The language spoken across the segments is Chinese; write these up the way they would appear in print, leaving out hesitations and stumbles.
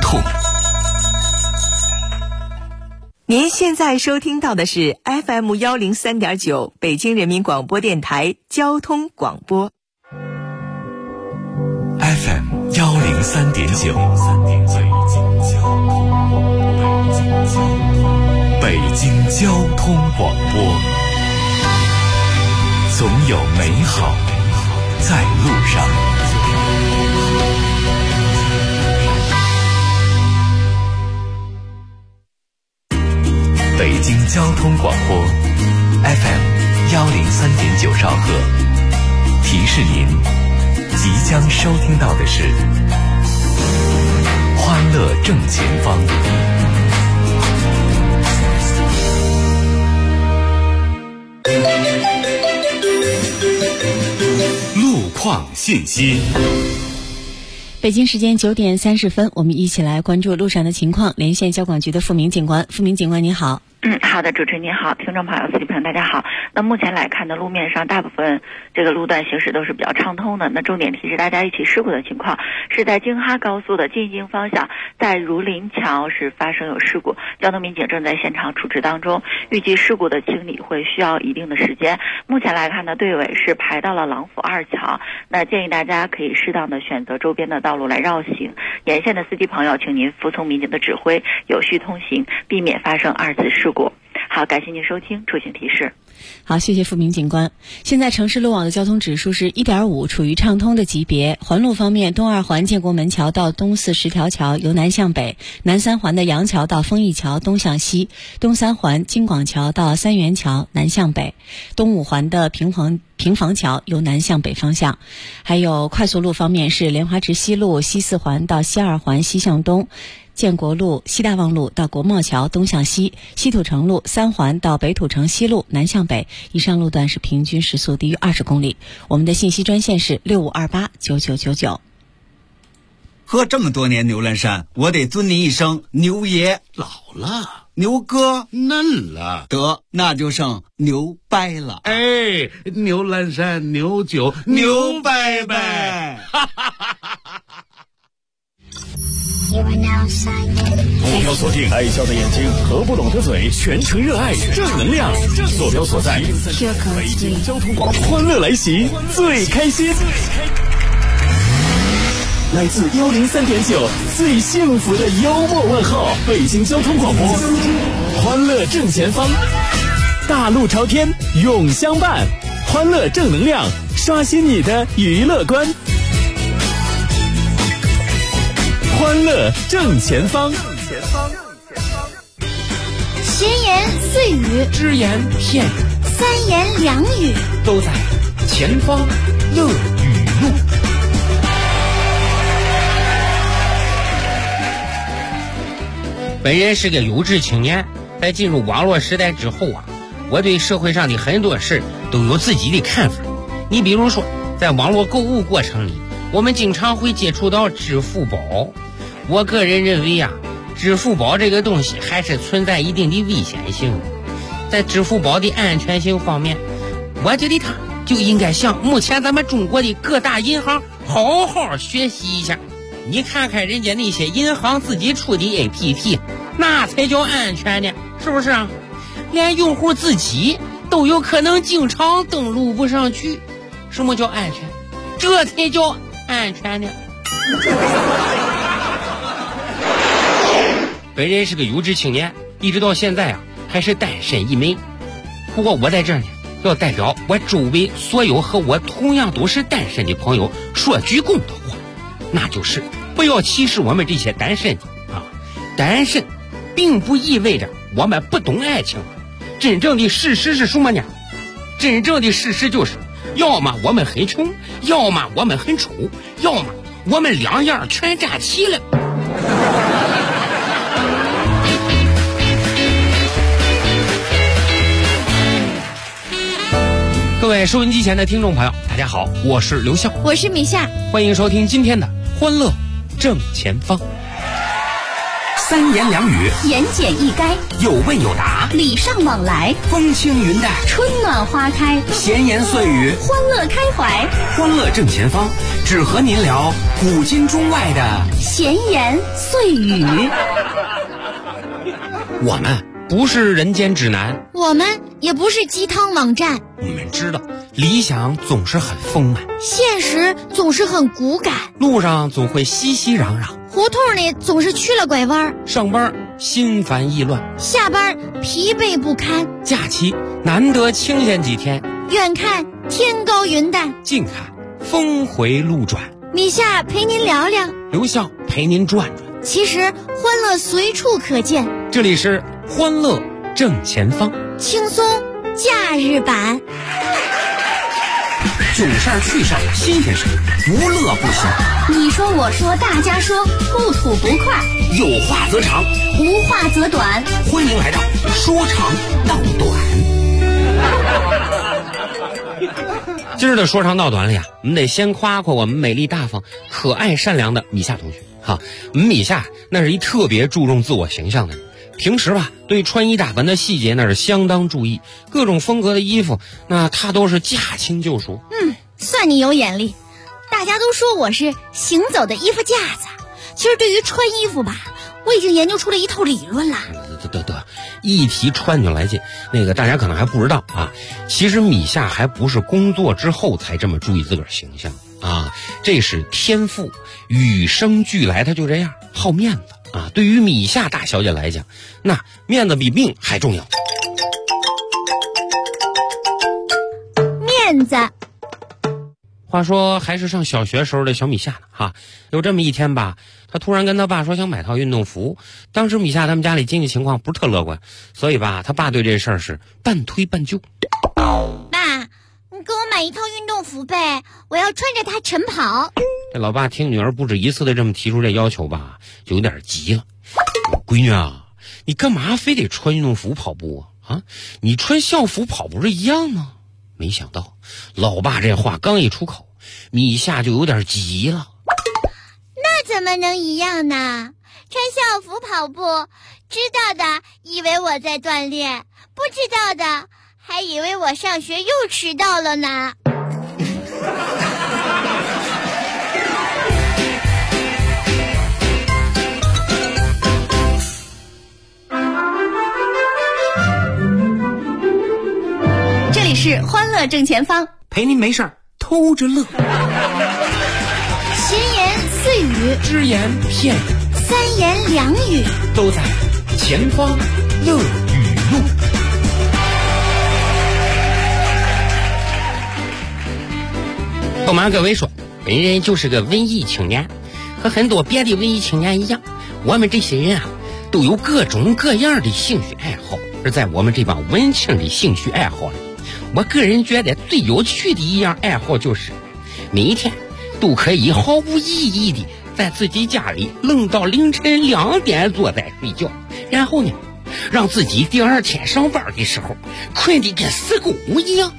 痛。 您现在收听到的是 FM 103.9北京人民广播电台交通广播。 FM 103.9，北京交通广播，总有美好在路上。北京交通广播 FM 103.9兆赫，提示您即将收听到的是欢乐正前方。路况信息。 北京时间9点30分，我们一起来关注路上的情况，连线交管局的付明警官。付明警官，你好。 好的，主持人您好，听众朋友、司机朋友大家好。那目前来看呢，路面上大部分这个路段行驶都是比较畅通的。那重点提示大家一起事故的情况是在京哈高速的进京方向，在儒林桥是发生有事故，交通民警正在现场处置当中，预计事故的清理会需要一定的时间。目前来看呢，队尾是排到了郎府2桥，那建议大家可以适当的选择周边的道路来绕行。沿线的司机朋友，请您服从民警的指挥，有序通行，避免发生2次事故。好，感谢您收听出行提示。 好，谢谢付明警官。现在城市路网的交通指数是 1.5， 处于畅通的级别。环路方面，东2环建国门桥到东4十条桥由南向北，南3环的杨桥到丰益桥东向西，东3环京广桥到三元桥南向北，东5环的平房桥由南向北方向。还有快速路方面是莲花池西路西4环到西2环西向东，建国路西大望路到国贸桥东向西，西土城路3环到北土城西路南向北，以上路段是平均时速低于20公里。我们的信息专线是65289999。 喝这么多年牛栏山，我得尊您一声牛爷。 老了， 牛哥嫩了， 得那就剩牛掰了。 哎，牛栏山牛酒牛掰掰。 目标锁定爱笑的眼睛和不懂的嘴，全程热爱正能量。坐标所在北京交通广播，欢乐来袭，最开心。来自103.9最幸福的幽默问候，北京交通广播，欢乐正前方，大路朝天永相伴，欢乐正能量，刷新你的娱乐观。欢乐正前方， 闲言碎语， 只言片语， 三言两语， 都在前方乐语录。 本人是个有志青年，在进入网络时代之后啊，我对社会上的很多事都有自己的看法。你比如说，在网络购物过程里，我们经常会接触到支付宝。我个人认为啊，支付宝这个东西还是存在一定的危险性。在支付宝的安全性方面，我觉得它就应该向目前咱们中国的各大银行好好学习一下。你看看人家那些银行自己出的 APP， 那才叫安全呢，是不是啊？连用户自己都有可能经常登录不上去，什么叫安全？这才叫安全呢。本人是个有志青年，一直到现在啊还是单身一枚。不过我在这儿呢，要代表我周围所有和我同样都是单身的朋友说句公道话，那就是不要歧视我们这些单身的啊！单身并不意味着我们不懂爱情，真正的事实是什么呢？真正的事实就是，要么我们很穷，要么我们很丑，要么我们两样全占齐了。各位收音机前的听众朋友，大家好，我是刘笑， 我是米夏， 欢迎收听今天的欢乐正前方。 三言两语， 言简意赅， 有问有答， 礼尚往来， 风轻云淡， 春暖花开， 闲言碎语， 欢乐开怀， 欢乐正前方，只和您聊古今中外的闲言碎语。 我们不是人间指南， 我们也不是鸡汤网站， 我们知道理想总是很丰满， 现实总是很骨感， 路上总会熙熙攘攘， 胡同里总是去了拐弯， 上班心烦意乱， 下班疲惫不堪， 假期难得清闲几天， 远看天高云淡， 近看峰回路转。 米夏陪您聊聊， 刘笑陪您转转。 其实欢乐随处可见， 这里是欢乐正前方， 轻松假日版。 囧事儿趣事儿新鲜事儿，无乐不休。 你说我说大家说，不吐不快， 有话则长， 无话则短。 欢迎来到说长道短。 今儿的说长道短了呀，我们得先夸夸我们美丽大方、可爱善良的米夏同学。哈，我们米夏那是一特别注重自我形象的人，平时吧对穿衣打扮的细节那是相当注意，各种风格的衣服那他都是驾轻就熟。 算你有眼力。大家都说我是行走的衣服架子，其实对于穿衣服吧，我已经研究出了一套理论了。 得，一提穿就来劲。那个大家可能还不知道啊，其实米夏还不是工作之后才这么注意自个儿形象啊，这是天赋，与生俱来，他就这样好面子啊。对于米夏大小姐来讲，那面子比命还重要。 面子。 话说还是上小学时候的小米夏呢哈，有这么一天吧，他突然跟他爸说想买套运动服。当时米夏他们家里经济情况不是特乐观，所以吧他爸对这事儿是半推半就。 爸，你给我买一套运动服呗，我要穿着它晨跑。 这老爸听女儿不止一次的这么提出这要求吧，就有点急了。闺女啊，你干嘛非得穿运动服跑步啊？你穿校服跑不是一样吗？没想到老爸这话刚一出口，米夏就有点急了。 那怎么能一样呢？穿校服跑步，知道的以为我在锻炼，不知道的还以为我上学又迟到了呢。这里是欢乐正前方， 陪您没事儿偷着乐。 闲言碎语， 只言片语， 三言两语， 都在前方乐语录。 不瞒各位说，本人就是个文艺青年，和很多别的文艺青年一样，我们这些人啊都有各种各样的兴趣爱好。而在我们这帮文青的兴趣爱好里，我个人觉得最有趣的一样爱好就是每一天都可以毫无意义的在自己家里愣到凌晨2点多再睡觉，然后呢让自己第二天上班的时候困得跟死狗一样。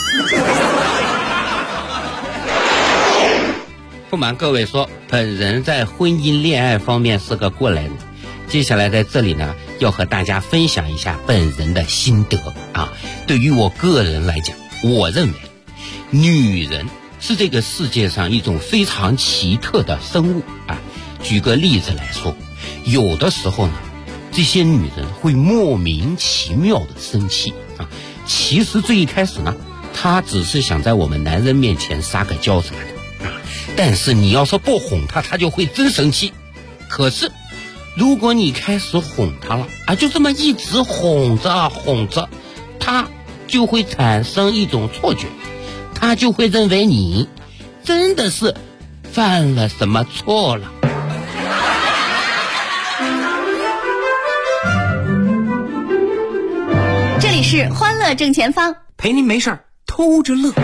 不瞒各位说，本人在婚姻恋爱方面是个过来人。接下来在这里呢，要和大家分享一下本人的心得啊。对于我个人来讲，我认为女人是这个世界上一种非常奇特的生物啊。举个例子来说，有的时候呢，这些女人会莫名其妙的生气啊。其实最一开始呢，她只是想在我们男人面前撒个娇啥的啊。但是你要是不哄她，她就会真生气。可是如果你开始哄她了啊，就这么一直哄着，她就会产生一种错觉，她就会认为你真的是犯了什么错了。 这里是欢乐正前方， 陪您没事儿偷着乐。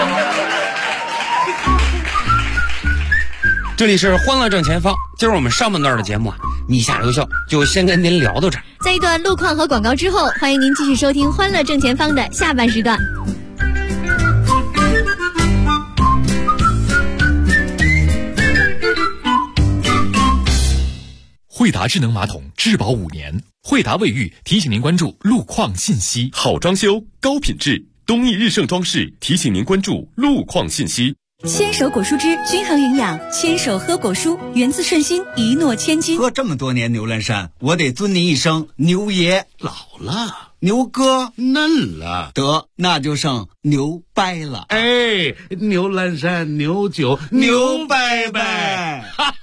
这里是欢乐正前方，今儿我们上半段的节目啊，米夏留校就先跟您聊到这儿。 在一段路况和广告之后，欢迎您继续收听欢乐正前方的下半时段。 汇惠达智能马桶质保5年。惠达卫浴提醒您关注路况信息。 好装修，高品质，东益日盛装饰提醒您关注路况信息。 牵手果蔬汁均衡营养，牵手喝果蔬，源自顺心，一诺千金。 喝这么多年牛栏山，我得尊您一声牛爷。 老了， 牛哥嫩了， 得那就剩牛掰了。 哎，牛栏山牛酒牛掰掰。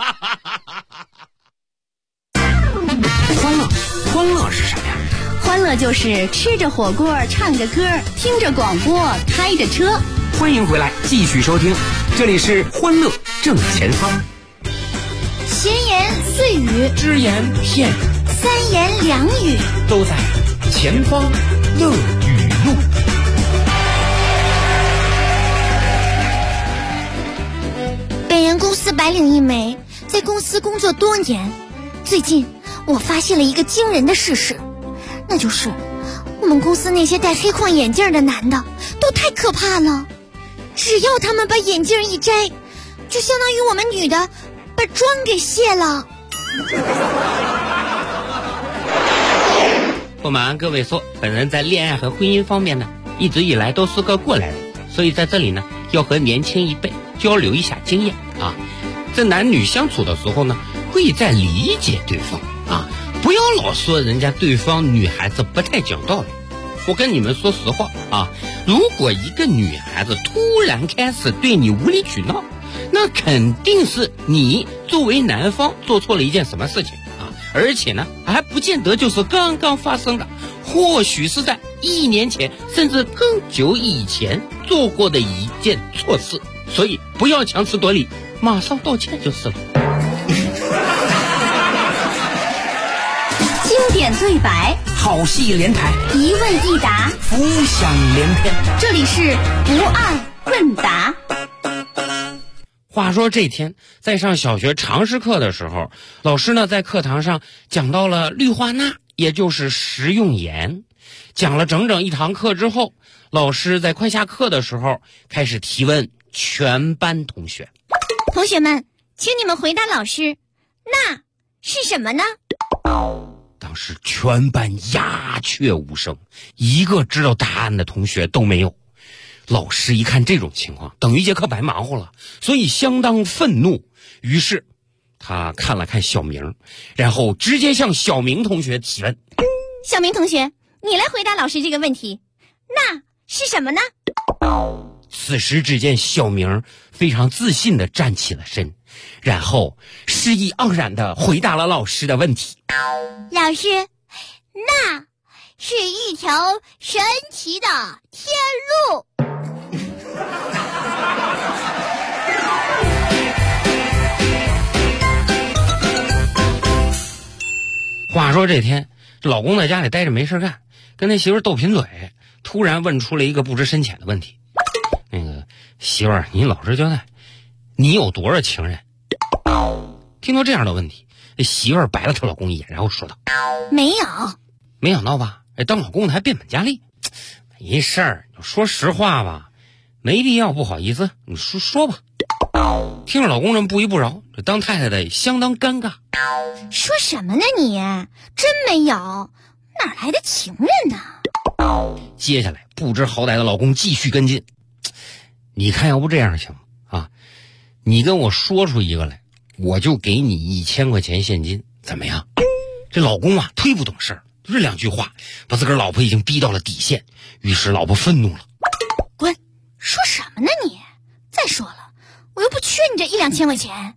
欢乐是什么呀？ 欢乐就是吃着火锅，唱着歌，听着广播，开着车。 欢迎回来，继续收听，这里是欢乐正前方。 闲言碎语， 只言片语， 三言两语， 都在前方乐语录。 本人公司白领一枚，在公司工作多年。最近我发现了一个惊人的事实，那就是我们公司那些戴黑框眼镜的男的都太可怕了。只要他们把眼镜一摘，就相当于我们女的把妆给卸了。 不瞒各位说，本人在恋爱和婚姻方面呢，一直以来都是个过来人，所以在这里呢，要和年轻一辈交流一下经验啊。在男女相处的时候呢，贵在理解对方啊，不要老说人家对方女孩子不太讲道理。我跟你们说实话啊，如果一个女孩子突然开始对你无理取闹，那肯定是你作为男方做错了一件什么事情啊，而且呢还不见得就是刚刚发生的，或许是在1年前甚至更久以前做过的一件错事，所以不要强词夺理，马上道歉就是了。 经典对白， 好戏连台， 一问一答， 浮想联翩。 这里是不二问答。 话说这天在上小学常识课的时候，老师呢在课堂上讲到了氯化钠，也就是食用盐。讲了整整1堂课之后，老师在快下课的时候开始提问全班同学。 同学们，请你们回答老师，钠是什么呢？ 当时全班鸦雀无声，一个知道答案的同学都没有。老师一看这种情况，等于一节课白忙活了，所以相当愤怒。于是他看了看小明，然后直接向小明同学提问。 小明同学，你来回答老师这个问题，钠是什么呢？ 此时只见小明非常自信地站起了身，然后诗意盎然地回答了老师的问题。 老师，钠是一条神奇的天路。 话说这天，老公在家里待着没事干，跟那媳妇斗贫嘴，突然问出了一个不知深浅的问题。那个媳妇儿，你老实交代，你有多少情人？听到这样的问题，媳妇儿白了她老公一眼，然后说道： 没有。 没想到吧，当老公的还变本加厉。没事儿，说实话吧，没必要不好意思，你说吧。听着老公这么不依不饶，这当太太的相当尴尬。 说什么呢你？真没有，哪来的情人呢？ 接下来不知好歹的老公继续跟进。你看要不这样行啊，你跟我说出一个来，我就给你1000块钱现金，怎么样？这老公啊忒不懂事儿，就这2句话把自个儿老婆已经逼到了底线，于是老婆愤怒了。 滚！说什么呢你？再说了，我又不缺你这1-2千块钱。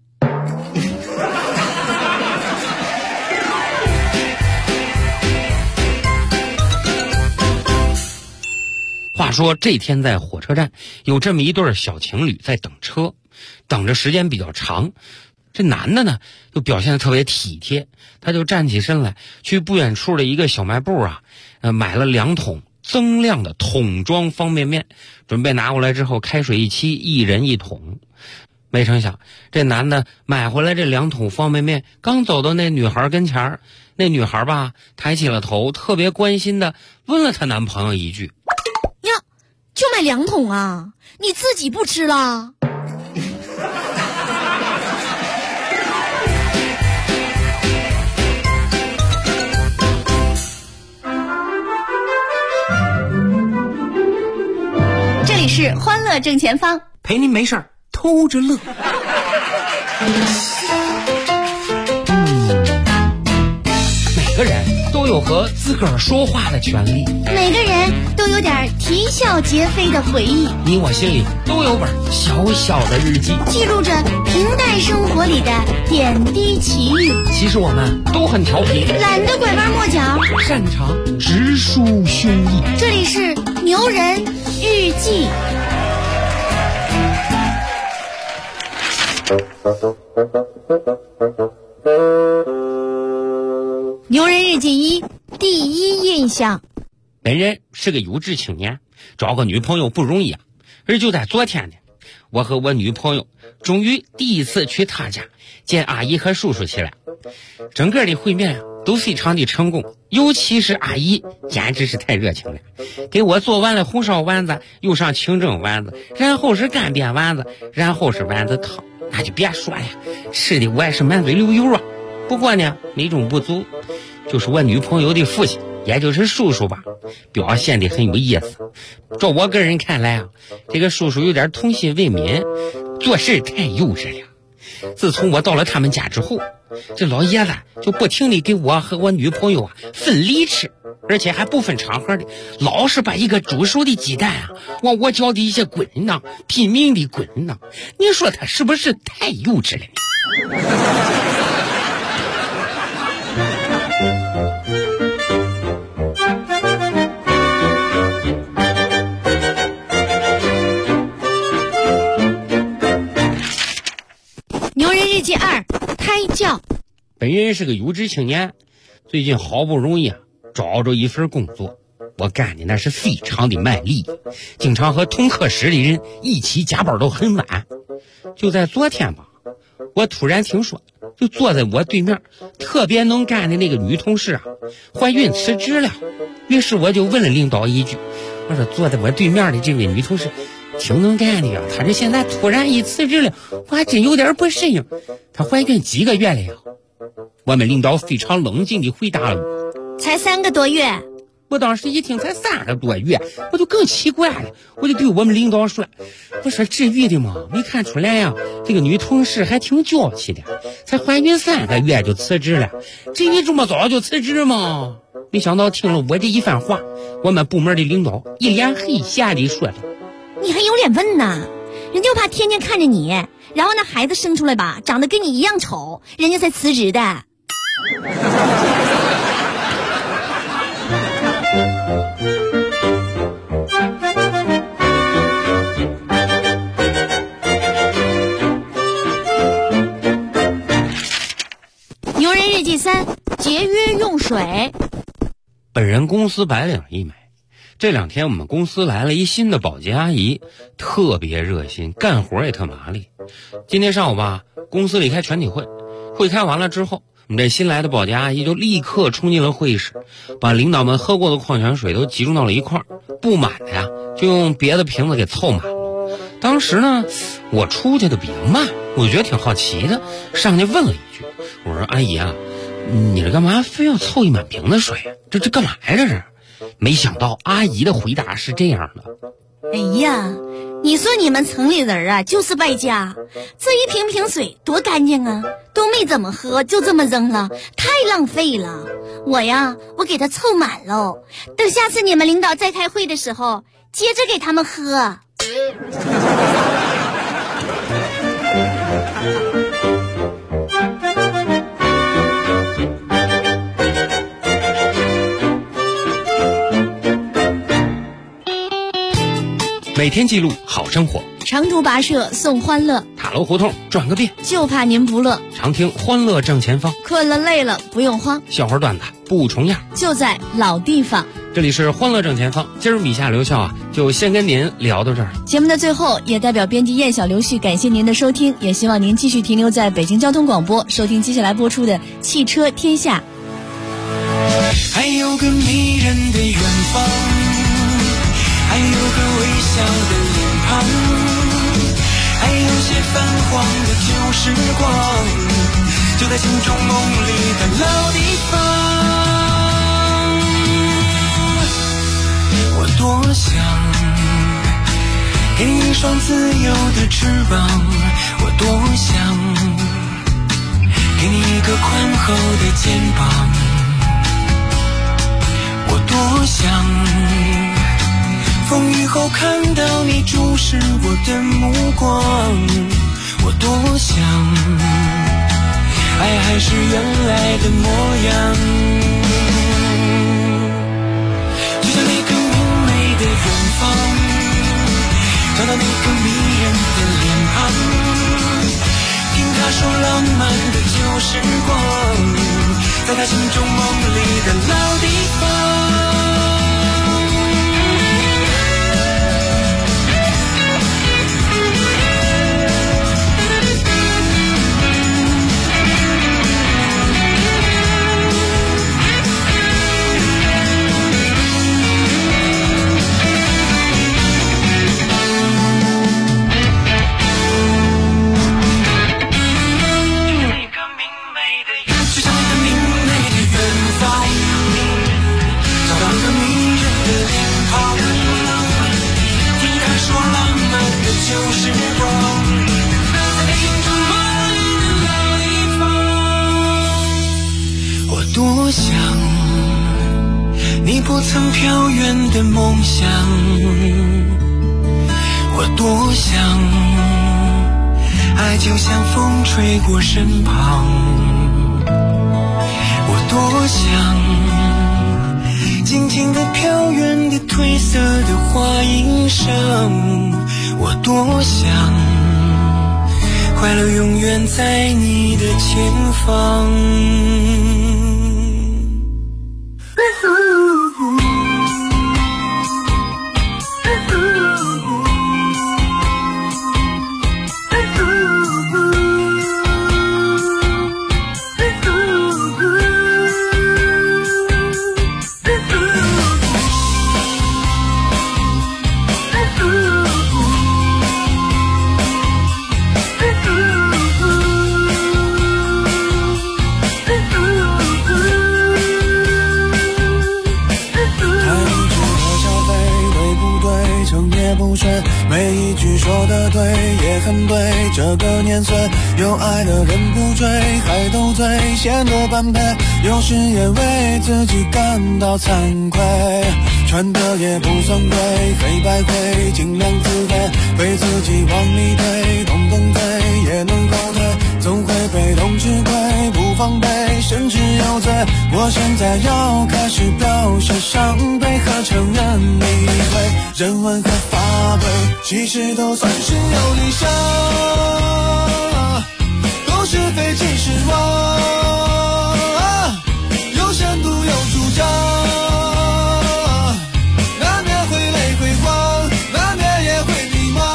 话说这天在火车站，有这么一对小情侣在等车，等着时间比较长。这男的呢就表现得特别体贴，他就站起身来，去不远处的一个小卖部啊，买了2桶增量的桶装方便面，准备拿过来之后开水一沏，1人1桶。没成想这男的买回来这2桶方便面，刚走到那女孩跟前儿，那女孩吧抬起了头，特别关心的问了她男朋友一句： 呀，就买2桶啊，你自己不吃了？ 是欢乐正前方， 陪您没事儿偷着乐。 每个人都有和自个儿说话的权利， 每个人都有点啼笑皆非的回忆， 你我心里都有本小小的日记， 记录着平淡生活里的点滴奇遇。 其实我们都很调皮， 懒得拐弯抹角， 擅长直抒胸臆。 这里是牛人日记。牛人日记1，第一印象。 本人是个有志青年，找个女朋友不容易啊。而就在昨天呢，我和我女朋友终于第一次去她家见阿姨和叔叔去了。整个的会面啊都非常的成功，尤其是阿姨简直是太热情了，给我做完了红烧丸子，又上清蒸丸子，然后是干煸丸子，然后是丸子汤，那就别说了，吃的我也是满嘴流油啊。不过呢，美中不足，就是我女朋友的父亲，也就是叔叔吧，表现得很有意思。照我个人看来啊，这个叔叔有点童心未泯，做事太幼稚了。自从我到了他们家之后，这老爷子就不停地给我和我女朋友啊分梨吃，而且还不分场合的，老是把一个煮熟的鸡蛋啊往我脚底下滚呢，拼命地滚呢。你说他是不是太幼稚了？ 牛人日记2，胎教。 本人是个有志青年，最近好不容易啊找着一份工作，我干的那是非常的卖力，经常和同科室的人一起加班到很晚。就在昨天吧，我突然听说，就坐在我对面特别能干的那个女同事啊怀孕辞职了。于是我就问了领导一句，我说坐在我对面的这位女同事挺能干的呀，她这现在突然一辞职了，我还真有点不适应。她怀孕几个月了呀？我们领导非常冷静地回答了我， 才3个多月。 我当时一听才3个多月，我就更奇怪了，我就对我们领导说，我说至于的吗？没看出来呀，这个女同事还挺娇气的，才怀孕3个月就辞职了，至于这么早就辞职吗？没想到听了我这一番话，我们部门的领导一脸黑下地说的， 你还有脸问呐？人家就怕天天看着你，然后那孩子生出来吧，长得跟你一样丑，人家才辞职的。牛人日记3，节约用水。 本人公司白领一枚，这2天我们公司来了一新的保洁阿姨，特别热心，干活也特麻利。今天上午吧，公司里开全体会，会开完了之后，我们这新来的保洁阿姨就立刻冲进了会议室，把领导们喝过的矿泉水都集中到了一块儿，不满的呀就用别的瓶子给凑满了。当时呢，我出去的比较慢，我就觉得挺好奇的，上去问了一句，我说阿姨啊，你这干嘛非要凑一满瓶的水啊？这干嘛呀这是？没想到阿姨的回答是这样的， 哎呀，你说你们城里人啊就是败家，这一瓶瓶水多干净啊，都没怎么喝就这么扔了，太浪费了。我给它凑满喽，等下次你们领导再开会的时候接着给他们喝。 每天记录好生活， 长途跋涉送欢乐， 塔楼胡同转个遍， 就怕您不乐。 常听欢乐正前方， 困了累了不用慌， 笑话段子不重样， 就在老地方。 这里是欢乐正前方，今儿米夏刘笑啊，就先跟您聊到这儿。 节目的最后，也代表编辑燕小刘旭感谢您的收听，也希望您继续停留在北京交通广播，收听接下来播出的《汽车天下》。 还有个迷人的远方，还有个微笑的脸庞，还有些泛黄的旧时光，就在心中梦里的老地方。我多想给你一双自由的翅膀，我多想给你一个宽厚的肩膀，我多想风雨后看到你注视我的目光，我多想爱还是原来的模样，就像那个明媚的远方，找到那个迷人的脸庞，听他说浪漫的旧时光，在他心中梦里的老地方。旧时光，在心中梦里的老地方，我多想你不曾飘远的梦想，我多想爱就像风吹过身旁，我多想静静地飘远的褪色的花衣裳，我多想快乐永远在你的前方。 每一句说的对也很对，这个年岁有爱的人不追，还斗嘴显得般配，有时也为自己感到惭愧，穿的也不算贵，非白灰尽量自卑，被自己往里推，动动嘴也能后退，总会被动吃亏，不防备甚至有罪，我现在要开始表现伤悲和承认理会，人文和法规其实都算是有理想，都是非即是妄，有深度有主张，难免会累会慌，难免也会迷茫，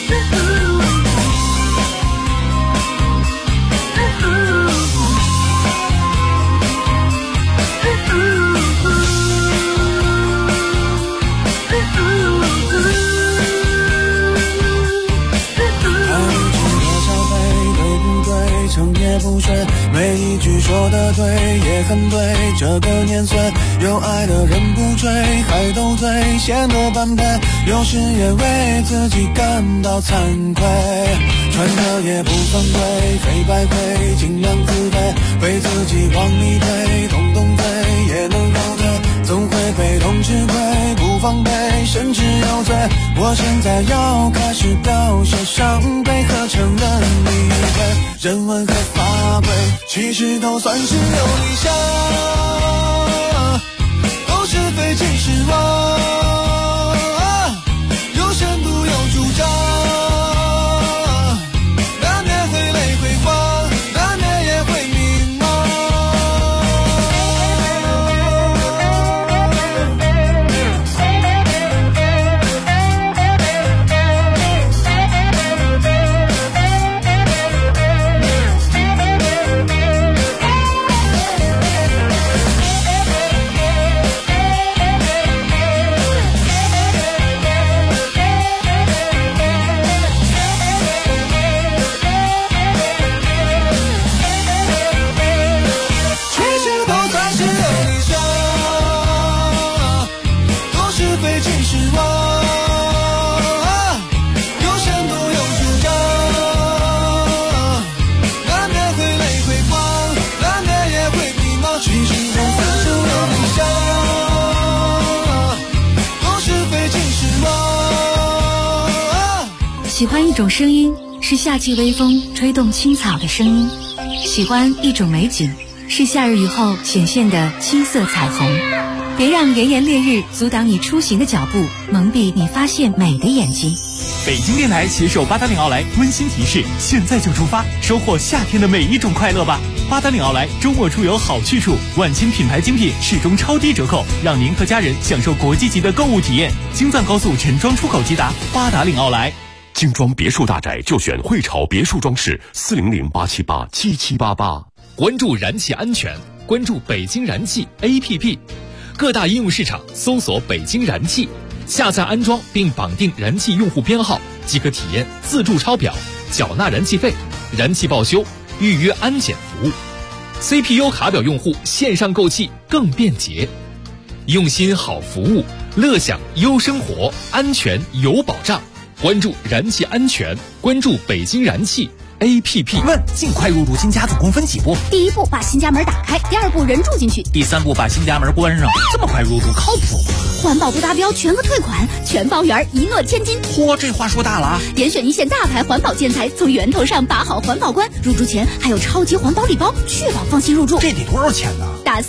成也不睡，每一句说的对也很对，这个年岁有爱的人不追，还斗嘴显得般配，有时也为自己感到惭愧，穿的也不算贵，非白灰尽量自卑，被自己往里推，动动嘴也能后退，总会被动吃亏，不防备甚至有罪，我现在要开始表现伤悲和承认理会，人文和法规其实都算是有理想，都是非即是妄，有深度有主张，难免会累会慌，难免也会迷茫。 喜欢一种声音，是夏季微风吹动青草的声音；喜欢一种美景，是夏日雨后显现的七色彩虹。别让炎炎烈日阻挡你出行的脚步，蒙蔽你发现美的眼睛。 北京电台携手八达岭奥莱温馨提示：现在就出发，收获夏天的每一种快乐吧！八达岭奥莱周末出游好去处，万千品牌精品始终超低折扣，让您和家人享受国际级的购物体验。京藏高速陈庄出口直达八达岭奥莱。 精装别墅大宅就选汇潮别墅装饰，400-878-7788。 关注燃气安全，关注北京燃气 APP。各大应用市场搜索北京燃气，下载安装并绑定燃气用户编号，即可体验自助抄表、缴纳燃气费、燃气报修、预约安检服务。CPU 卡表用户线上购气更便捷，用心好服务，乐享优生活，安全有保障。关注燃气安全，关注北京燃气 APP。 问尽快入住新家总共分几步？ 第一步把新家门打开，第二步人住进去， 第三步把新家门关上。这么快入住靠谱吗？ 环保不达标全额退款，全包圆，一诺千金。 嚯，这话说大了啊！ 点选一线大牌环保建材，从源头上把好环保关。入住前还有超级环保礼包，确保放心入住。 这得多少钱呢？ 打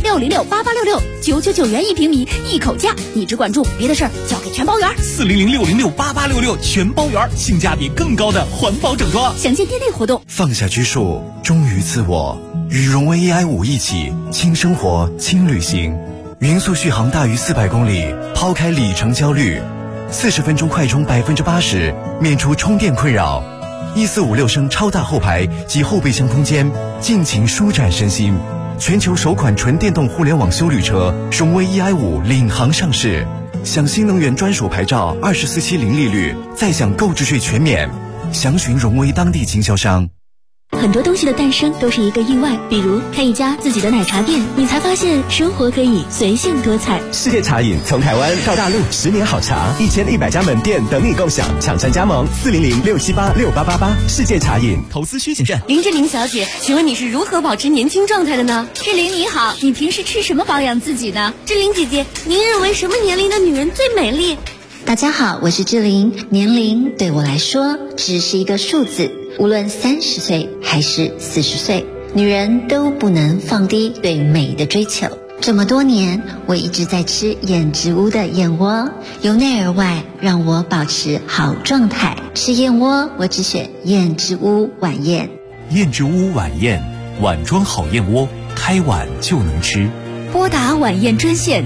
400-606-8866，999元1平米，一口价。你只管住，别的事儿交给全包圆。 400-606-8866，全包圆，性价比更高的环保整装。 详见店内活动。 放下拘束，忠于自我，与荣威 AI5一起轻生活轻旅行。匀速续航大于400公里，抛开里程焦虑，40分钟快充80%，免除充电困扰。1456升超大后排及后备箱空间，尽情舒展身心。全球首款纯电动互联网休旅车荣威 EI5领航上市，享新能源专属牌照，24期零利率，再享购置税全免。详询荣威当地经销商。 很多东西的诞生都是一个意外，比如开一家自己的奶茶店，你才发现生活可以随性多彩。 世界茶饮从台湾到大陆，10年好茶，1100家门店等你共享，抢占加盟400-678-6888。世界茶饮。 投资需谨慎。 林志玲小姐，请问你是如何保持年轻状态的呢？ 志玲你好，你平时吃什么保养自己呢？ 志玲姐姐，您认为什么年龄的女人最美丽？ 大家好，我是志玲。年龄对我来说只是一个数字，无论30岁还是40岁，女人都不能放低对美的追求。这么多年，我一直在吃燕之屋的燕窝，由内而外让我保持好状态。吃燕窝，我只选燕之屋晚宴。 燕之屋晚宴，碗装好燕窝，开碗就能吃。 拨打晚宴专线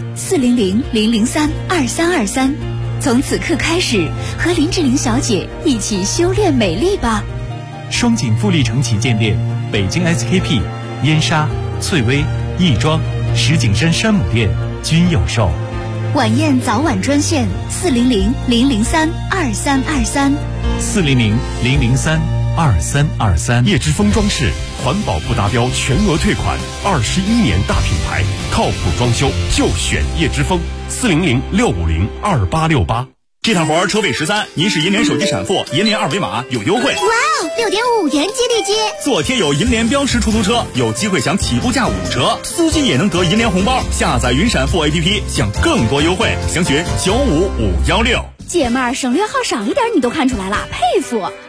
400-003-2323。从此刻开始，和林志玲小姐一起修炼美丽吧。 双井富力城旗舰店、北京 SKP、燕莎、翠微、亦庄、石景山山姆店均有售。 晚宴早晚专线400-003-2323。 400-003-2323。 叶之峰装饰，环保不达标全额退款，21年大品牌，靠谱装修就选叶之峰。400-650-2868。 这趟活车费13，您是银联手机闪付，银联二维码有优惠。 哇哦，6.5元激励金！ 做贴有银联标识出租车，有机会享起步价5折，司机也能得银联红包。下载云闪付 APP， 享更多优惠，详询95516。 姐妹儿，省略号少一点你都看出来了，佩服。